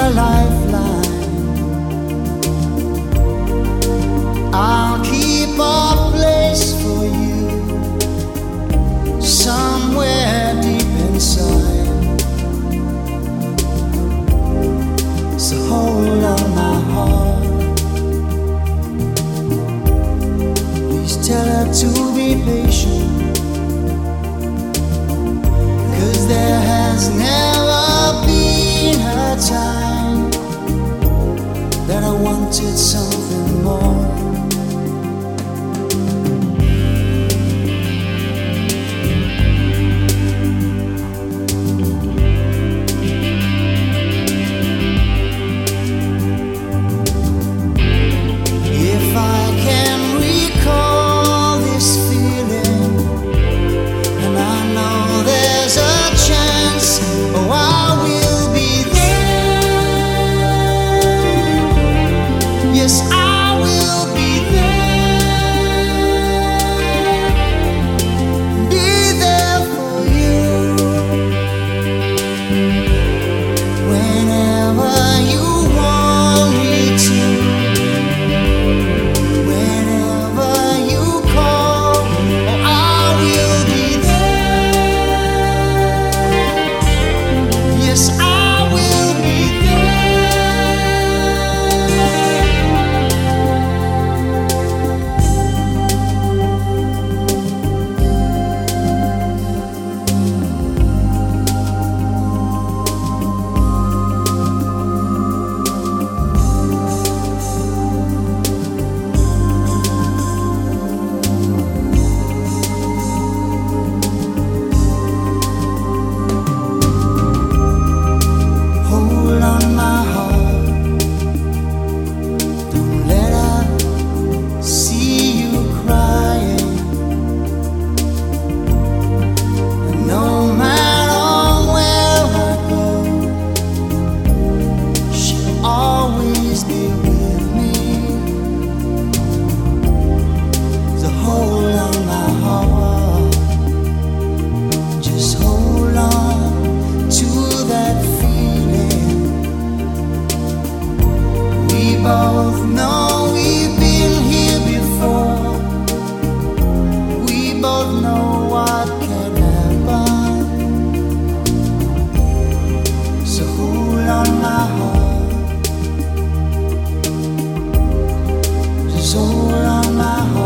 a lifeline. I'll keep a place for you somewhere deep inside. So hold on, my heart. Please tell her to be patient, 'cause there has never been a time that I wanted something more. If I can recall this feeling, and I know there's a chance, oh, I will be there. Yes, I will be there. Be there for you whenever you want me to. Whenever you call, oh, I will be there. Yes, I will be Hold on, my heart. Don't let her see you crying. And no matter where I go, she'll always be with me. So hold on, my heart. Just hold on to that feeling. We both know we've been here before. We both know what can happen. So hold on, my heart. Just hold on, my heart.